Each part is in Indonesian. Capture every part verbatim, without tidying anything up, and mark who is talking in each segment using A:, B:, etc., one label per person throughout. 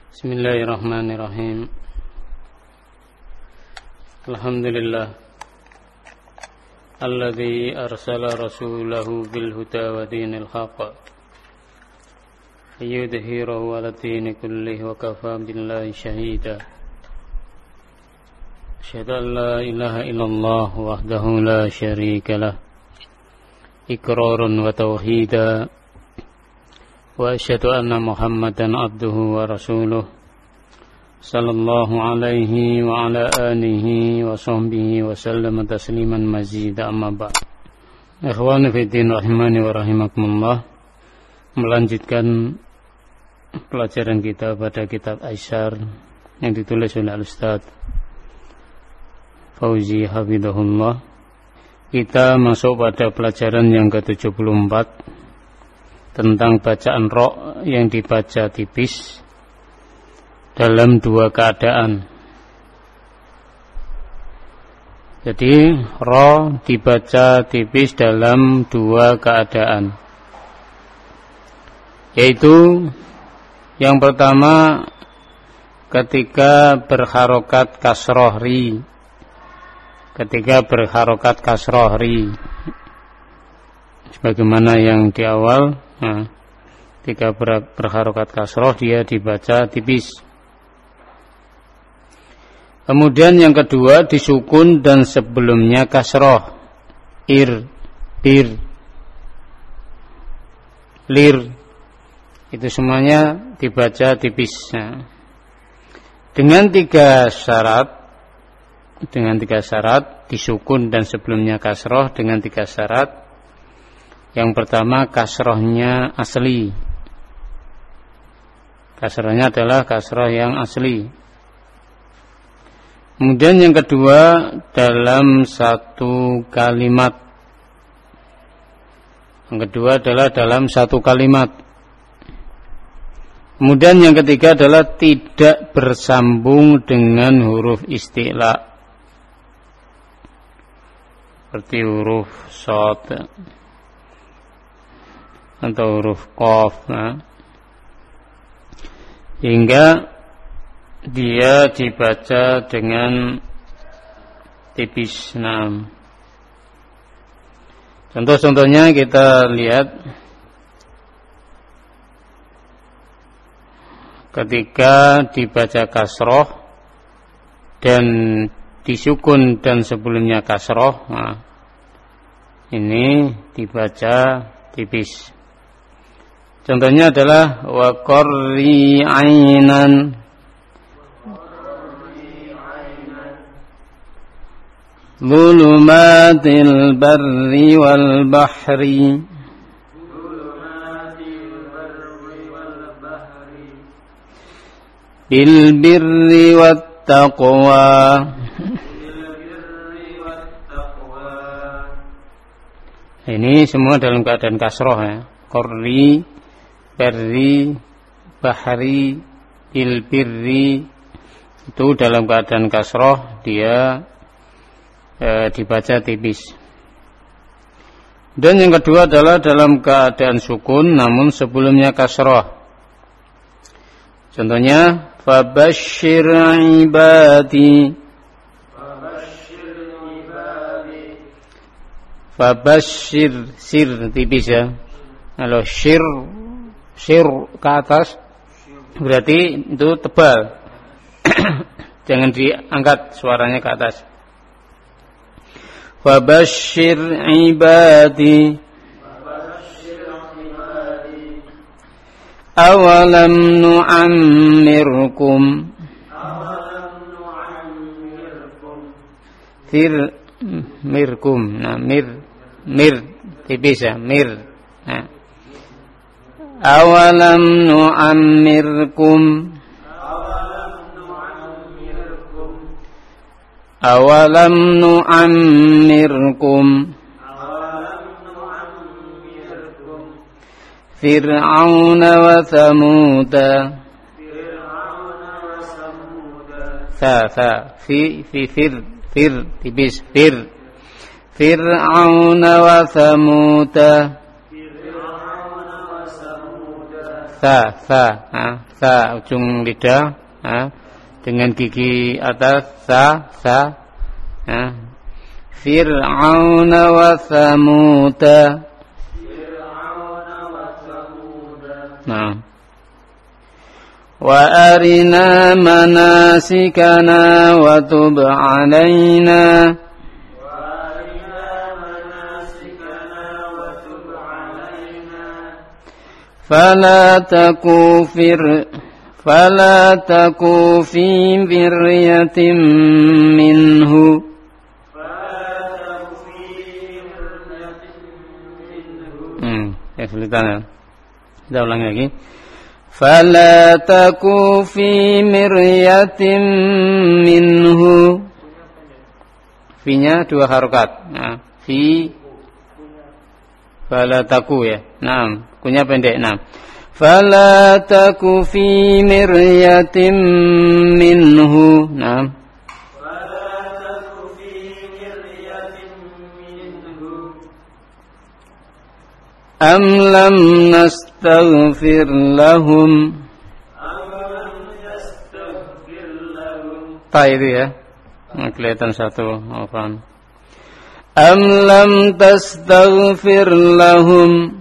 A: Bismillahirrahmanirrahim. Alhamdulillah alladzi arsala rasulahu bil huda wa dinil haqq liyudhhirahu 'ala dini kullihi wa kafaa billahi shahida. Asyhadu an la ilaha illallah wahdahu la syarika lah iqrarun wa tauhida wa asyhadu anna Muhammadan abduhu wa rasuluh sallallahu alaihi wa ala alihi wa sahbihi wa sallam tasliman mazida amma ba'd. Ikhwani fi din rahimani wa rahimakumullah. Melanjutkan pelajaran kita pada kitab Aisyar yang ditulis oleh Al-Ustaz Fauzi hafizahullah. Kita masuk pada pelajaran yang ke tujuh puluh empat tentang bacaan ro yang dibaca tipis dalam dua keadaan. Jadi ro dibaca tipis dalam dua keadaan, yaitu yang pertama ketika berharokat kasroh ri, ketika berharokat kasroh ri, sebagaimana yang di awal. Nah, ketika ber, berharokat kasroh dia dibaca tipis. Kemudian yang kedua disukun dan sebelumnya kasroh, ir, bir, lir, itu semuanya dibaca tipis. Nah, dengan tiga syarat, dengan tiga syarat disukun dan sebelumnya kasroh dengan tiga syarat. Yang pertama kasrohnya asli, kasrohnya adalah kasroh yang asli. Kemudian yang kedua dalam satu kalimat, yang kedua adalah dalam satu kalimat. Kemudian yang ketiga adalah tidak bersambung dengan huruf isti'la, seperti huruf shad atau huruf qaf, nah, hingga dia dibaca dengan tipis. Nah, contoh-contohnya kita lihat ketika dibaca kasroh dan disukun dan sebelumnya kasroh, nah, ini dibaca tipis. Contohnya adalah wa qarri ainan, zulumatil barri wal bahri, bil birri wat taqwa. Ini semua dalam keadaan kasroh, ya. Qarri, barri, bahri, bil birri, itu dalam keadaan kasroh dia e, dibaca tipis. Dan yang kedua adalah dalam keadaan sukun namun sebelumnya kasroh. Contohnya fabashshir ibadi, fabashshir, sir tipis, ya. Kalau shir, shir ke atas berarti itu tebal. Jangan diangkat suaranya ke atas. Fabashshir ibadi awalam nu'ammirkum fir mirkum. Nah, mir, mir tipis, ya, mir. Nah, awalam nu'ammirkum, awalam nu'ammirkum Fir'auna wa Thamuda, Tha, tha, fi, fi, fir, fir, tipis, fir, Fir'auna wa Thamuda, sa, sa, ha, sa ujung lidah, ha, dengan gigi atas, sa, sa, ha. Fir'auna wa Thamuda. Nah. Wa arina manasikana wa tub alaina. Fala taku fir fala taku fi miryatin minhu. Hmm, ya kesulitan. Kita ulangi lagi. Fala taku fi miryatin minhu. Fi-nya dua harokat. Nah, fi fala taku ya. Naam, kunya pendek. Naam. Fala taku fi miryatin minhu. Naam. Am lam nastaghfir lahum. Ta itu ya. Nah, kelihatan satu hafal. Am lam tastaghfir lahum.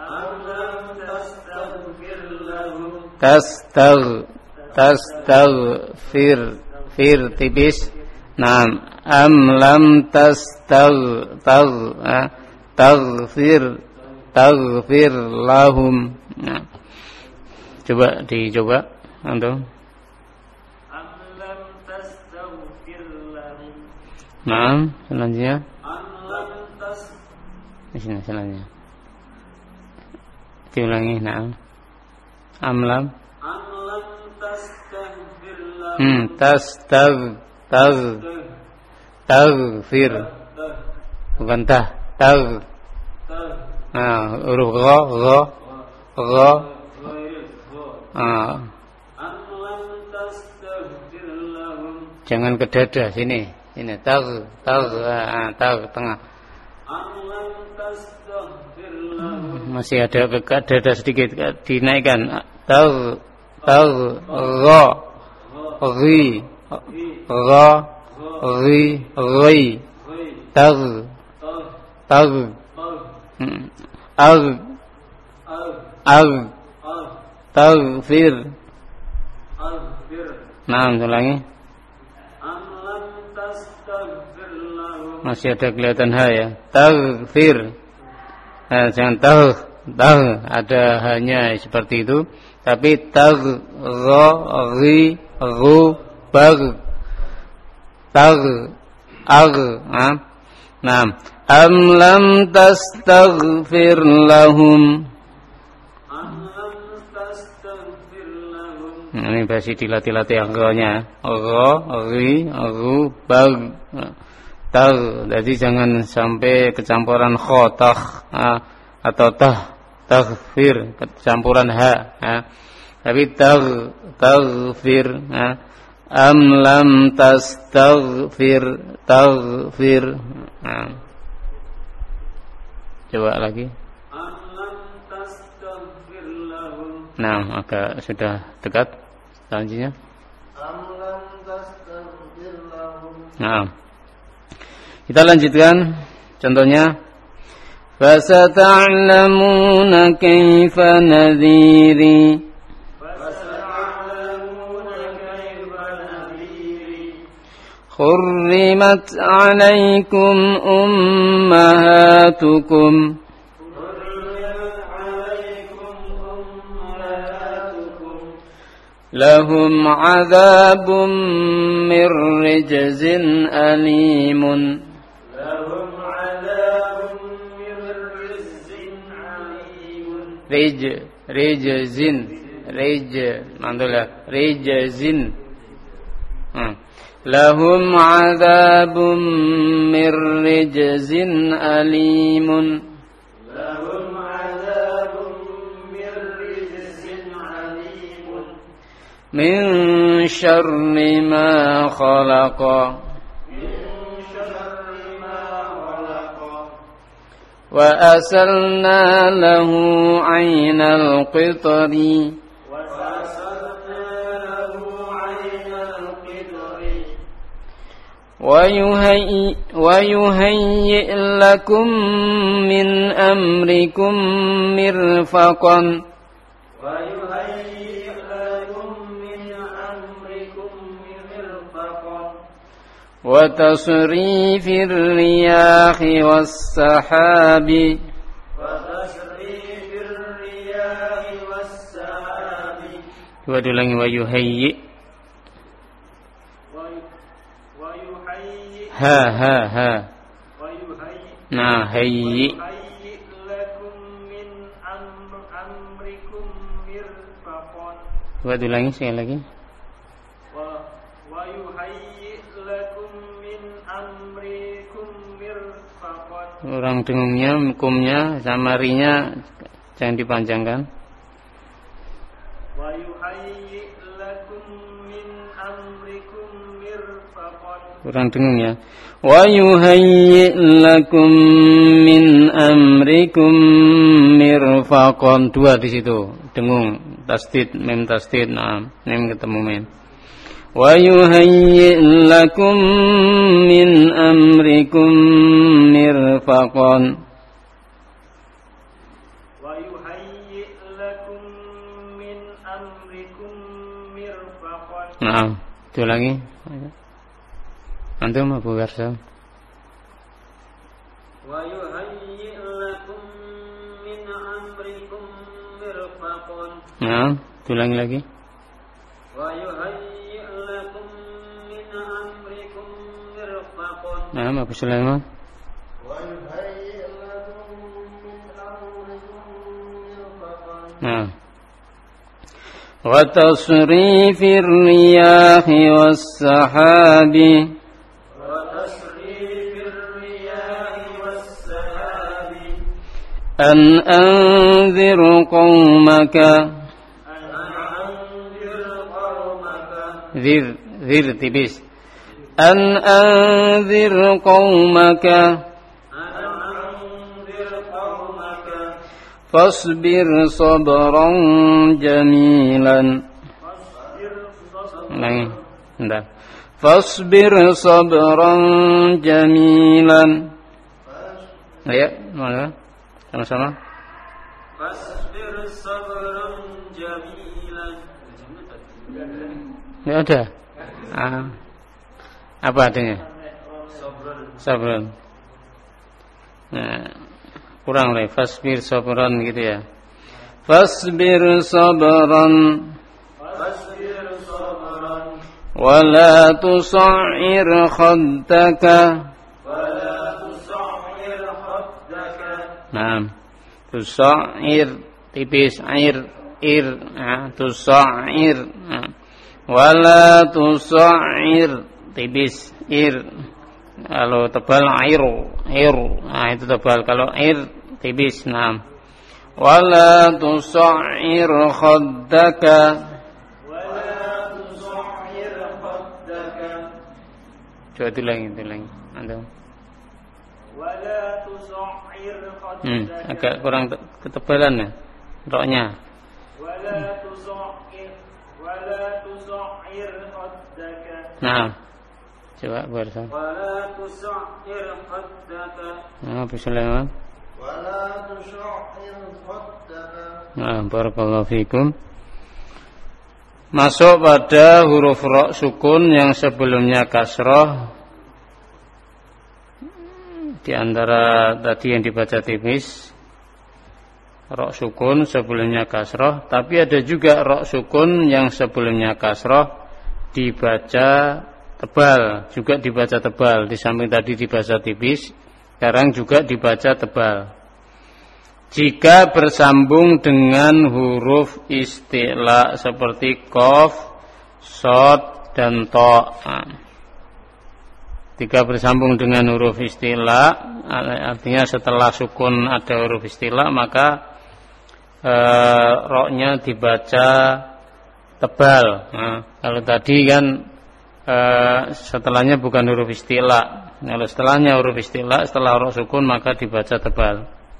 A: Tastagh tastaghfir fir tipis. Naam. Am lam tastagh tagh taghfir taghfir lahum. Nah, coba dicoba antum. Am lam tastaghfir lahum. Nah, selanjutnya. Am lam tas. Di sini selanjutnya. Diulangi, nah. Am lam. Am lam tastaghfir lahum. Hmm, tastagh tagh taghfir. Bukan tah, tagh. Nah, huruf gha, gha, gha. Ah. Jangan ke dada sini, ini tag, tag, ah, tag tengah. Masih ada ke dada sedikit, dinaikkan. Tag, tag, gha, ghi, gha, ghi, ghi, tag, tag. Hmm. Ag Ag Taghfir. Nah, ulangi. Masih ada kelihatan ha ya. Taghfir. Nah, jangan tagh, tagh ada hanya seperti itu, tapi tagh, gha, ghi, ghu, bag, tagh, ag, ah. Nah, am lam tastaghfir lahum. Nah, ini masih dilatih-latih angkanya. Gha, ghi, ghu, bag, tagh. Jadi jangan sampai kecampuran kha, tagh, atau tah, taghfir, kecampuran ha. Tapi tagh, taghfir. Am lam tastaghfir, taghfir. Nah. Coba lagi. Nah, agak sudah dekat. Selanjutnya. Nah, kita lanjutkan. Contohnya, fasata'lamuna kaifa nadhiri. Hurrimat alaikum ummahatukum lahum azabun mir rijzin alimun. Lahum azabun mir rijzin alimun. Rij, rijzin, rij, mantulah, rijzin. Hmm. Lahum azabun mir rijzin alimun. Lahum azabun mir rijzin alimun. Min syarri ma khalaqa. Min syarri ma khalaqa. وأسلنا له عين القطر ويهيئ, ويهيئ لكم من أمركم مرفقا ويهيئ لكم من أمركم مرفقا وتصريف الرياح والسحاب وتصريف الرياح والسحاب ويهيئ ها ها ها nah hayyi lakum min amrikum mirfaqan. Coba ulangi sekali lagi. Wa yuhayyi lakum min amrikum mirfaqan. Orang dengungnya, hukumnya, samarinya jangan dipanjangkan. Wa yuhayyi lakum min amrikum mirfaqan. Kurang dengung ya. Wa yuhayyi lakum min amrikum mirfaqan. Dua di situ. Dengung. Tasdid, mem tasdid. Nah, mem ketemu mem. Wa yuhayyi lakum min amrikum mirfaqan. Wa yuhayyi lakum min amrikum mirfaqan. Nah, itu lagi. Antum Abu Warsa. Wa yuhayyi lakum min amrikum mirfaqan. Nah, ulangi lagi. Wa yuhayyi lakum min amrikum mirfaqan. Nah, Abu Sulaiman. Wa yuhayyi lakum min amrikum mirfaqan. Nah. Wa tasrifir riyahi was-sahabi أن أنذر قومك ذر ذر تبس أن أنذر قومك فاصبر صبرا جميلا فاصبر صبرا جميلا. Ayo, mana? Sama-sama. Fasbir sabran jamilan. Enggak ada. Ah. Apa artinya? Sabran. Sabran. Nah, kurang lagi. Fasbir sabran gitu ya. Fasbir sabran. Fasbir sabran. Wala tusa'ir khaddaka. Nah, tusair tipis air ir, nah, tusair, nah. Wala tusair tipis ir. Kalau tebal air, air, nah itu tebal. Kalau air tipis, nah. Wala tusair khaddaka. Wala tusair khaddaka. Coba tulangi, tulangi. Antum. Wala tusair. Hmm, agak kurang ketebalan ya roknya. Wala tusair wala tusair khaddaka. Nah, coba bahasa. Wala tusair khaddaka. Nah, Abu Sulaiman. Wala tusair khaddaka. Nah, barakallahu fikum. Masuk pada huruf ra sukun yang sebelumnya kasrah. Di antara tadi yang dibaca tipis, ra sukun sebelumnya kasrah, tapi ada juga ra sukun yang sebelumnya kasrah dibaca tebal, juga dibaca tebal. Di samping tadi dibaca tipis, sekarang juga dibaca tebal. Jika bersambung dengan huruf isti'la seperti qaf, shad dan ta. Jika bersambung dengan huruf istilah, artinya setelah sukun ada huruf istilah, maka e, roknya dibaca tebal. Nah, kalau tadi kan e, setelahnya bukan huruf istilah. Kalau setelahnya huruf istilah, setelah rok sukun maka dibaca tebal.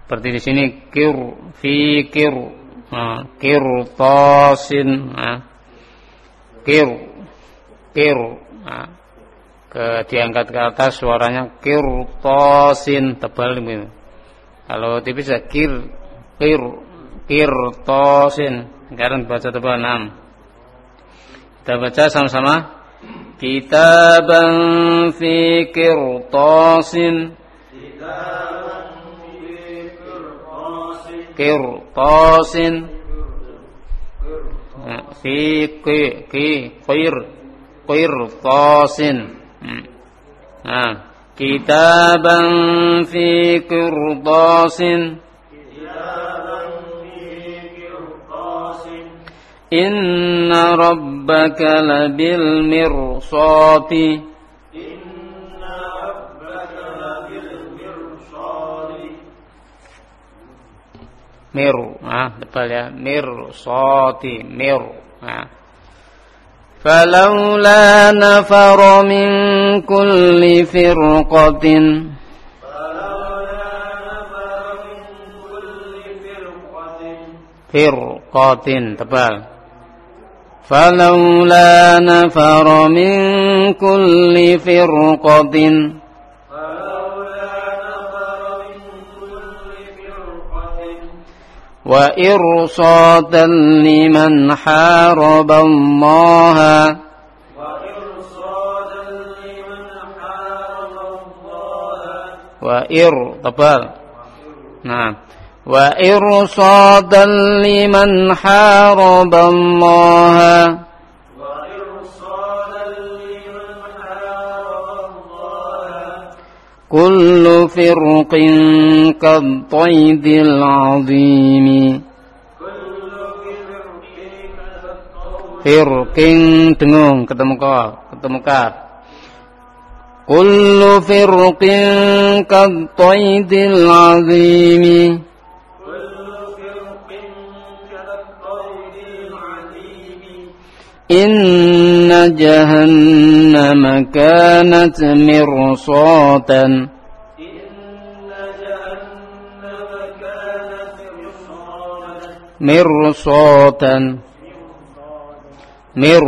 A: Seperti di sini kir fi kir, nah, kirtasin, nah, kir kir, nah, ke diangkat ke atas suaranya kirtasin, tebal gitu. Kalau tipis ya kir kir kirtasin, sekarang baca tebal enam. Kita baca sama-sama. Kitaban fi kirtasin, kirtasin, fi ki ki qir qirtasin. Nah, kitaban fi kirtasin, inna rabbaka labil mirsati, mir, ah, betul ya, mirsati, mir, ah. Falawla nafara min kulli firqatin, firqatin, tebal. Falawla nafara min kulli firqatin, wa irsadan liman haraballaha, wa ir, tebal. Nah, wa irsadan liman haraballaha, kullu firqin kattaydil azimi, firqin dengung ketemu kaf, ketemu kaf. Kullu firqin kattaydil azimi, inna jahannama kanat mirsatan, mirsatan, mir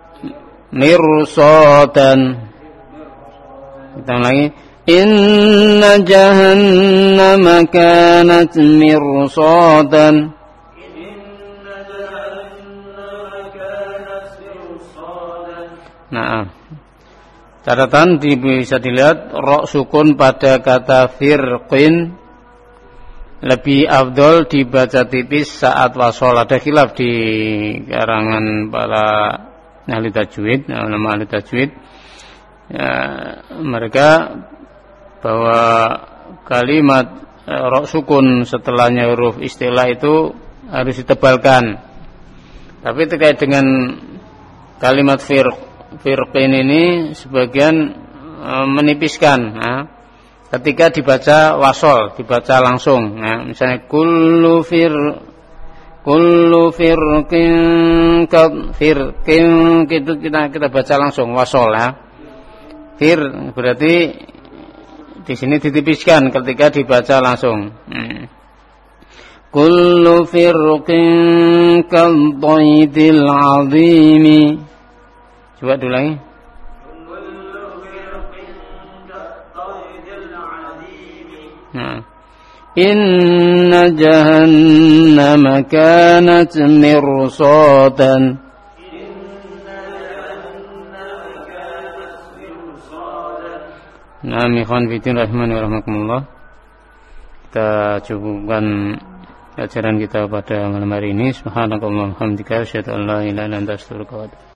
A: mirsatan. Kita lagi, inna jahannama kanat mirsatan, nah, catatan bisa dilihat ra sukun pada kata firqin lebih afdol dibaca tipis saat wasol. Ada khilaf di karangan para ahli tajwid, ulama ahli tajwid, ya, mereka bahwa kalimat ra sukun setelahnya huruf istilah itu harus ditebalkan. Tapi terkait dengan kalimat firq firqin ini sebagian e, menipiskan, nah, ketika dibaca wasol, dibaca langsung, nah, misalnya kullu fir kullu firqin ka firqin, itu kita kita baca langsung wasol, ya. Fir berarti di sini ditipiskan ketika dibaca langsung. Hmm. Kullu firqin kattaydil azimi. Coba dulu lagi. Nah. Inna jahannama kanat mirsatan. Nah, ikhwan fillah rahimani wa rahmakumullah. Kita cukupkan pelajaran kita pada malam hari ini. Subhanakallahumma wa bihamdika asyhadu an la ilaha illa anta astaghfiruka wa atubu ilaik.